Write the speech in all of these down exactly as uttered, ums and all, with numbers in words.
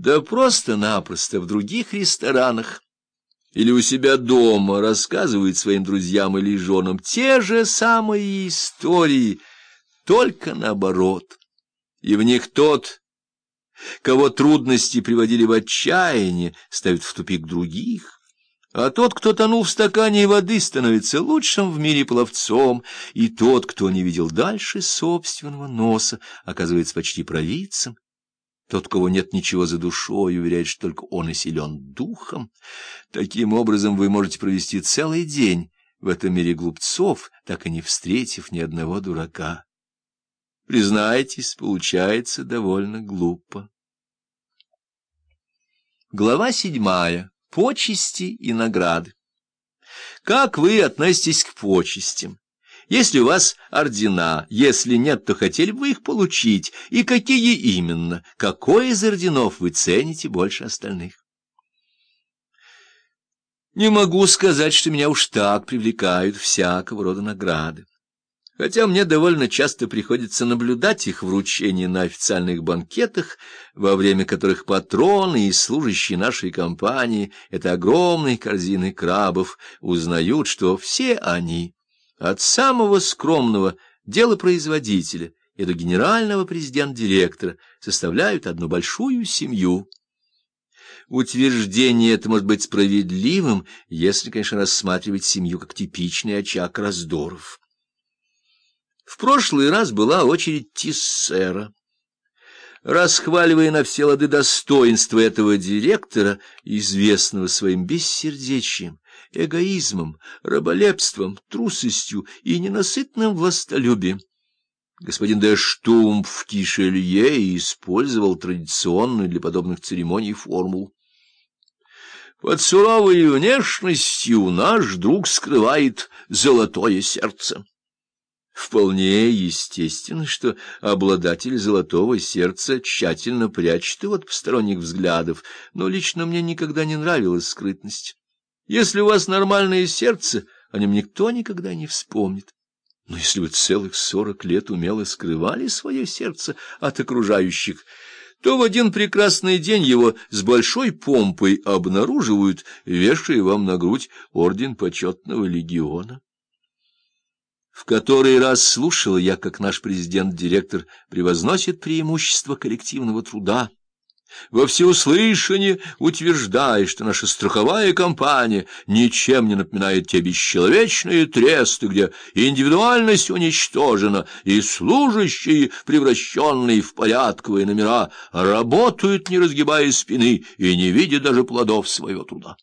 да просто-напросто в других ресторанах или у себя дома рассказывает своим друзьям или женам те же самые истории, только наоборот. И в них тот, кого трудности приводили в отчаяние, ставит в тупик других, а тот, кто тонул в стакане воды, становится лучшим в мире пловцом, и тот, кто не видел дальше собственного носа, оказывается почти провидцем. Тот, у кого нет ничего за душой, уверяет, что только он и силен духом. Таким образом, вы можете провести целый день в этом мире глупцов, так и не встретив ни одного дурака. Признайтесь, получается довольно глупо. Глава седьмая. Почести и награды. Как вы относитесь к почестям? Если у вас ордена, если нет, то хотели бы их получить, и какие именно, какой из орденов вы цените больше остальных? Не могу сказать, что меня уж так привлекают всякого рода награды. Хотя мне довольно часто приходится наблюдать их вручение на официальных банкетах, во время которых патроны и служащие нашей компании, это огромные корзины крабов, узнают, что все они, от самого скромного делопроизводителя и до генерального президент-директора, составляют одну большую семью. Утверждение это может быть справедливым, если, конечно, рассматривать семью как типичный очаг раздоров. В прошлый раз была очередь Тиссера. Расхваливая на все лады достоинства этого директора, известного своим бессердечием, эгоизмом, раболепством, трусостью и ненасытным властолюбием, господин де Штумф Кишелье использовал традиционную для подобных церемоний формулу. Под суровой внешностью наш друг скрывает золотое сердце. Вполне естественно, что обладатель золотого сердца тщательно прячет его от посторонних взглядов, но лично мне никогда не нравилась скрытность. Если у вас нормальное сердце, о нем никто никогда не вспомнит. Но если вы целых сорок лет умело скрывали свое сердце от окружающих, то в один прекрасный день его с большой помпой обнаруживают, вешая вам на грудь орден почетного легиона. В который раз слушала я, как наш президент-директор превозносит преимущество коллективного труда, во всеуслышание утверждая, что наша страховая компания ничем не напоминает те бесчеловечные тресты, где индивидуальность уничтожена, и служащие, превращенные в порядковые номера, работают, не разгибая спины и не видя даже плодов своего труда.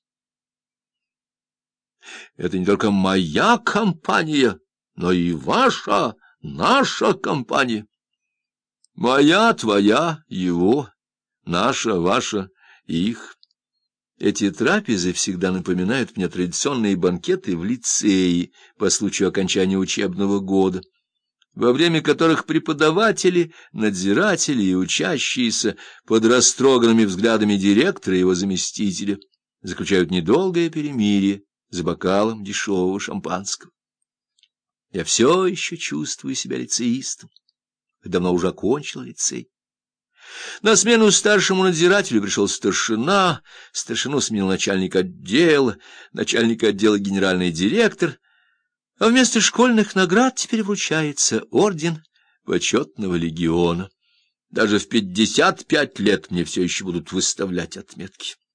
Это не только моя компания, но и ваша, наша компания. Моя, твоя, его, наша, ваша, их. Эти трапезы всегда напоминают мне традиционные банкеты в лицее по случаю окончания учебного года, во время которых преподаватели, надзиратели и учащиеся под растроганными взглядами директора и его заместителя заключают недолгое перемирие за бокалом дешевого шампанского. Я все еще чувствую себя лицеистом, давно уже окончил лицей. На смену старшему надзирателю пришел старшина, старшину сменил начальник отдела, начальник отдела генеральный директор, а вместо школьных наград теперь вручается орден почетного легиона. Даже в пятьдесят пять лет мне все еще будут выставлять отметки.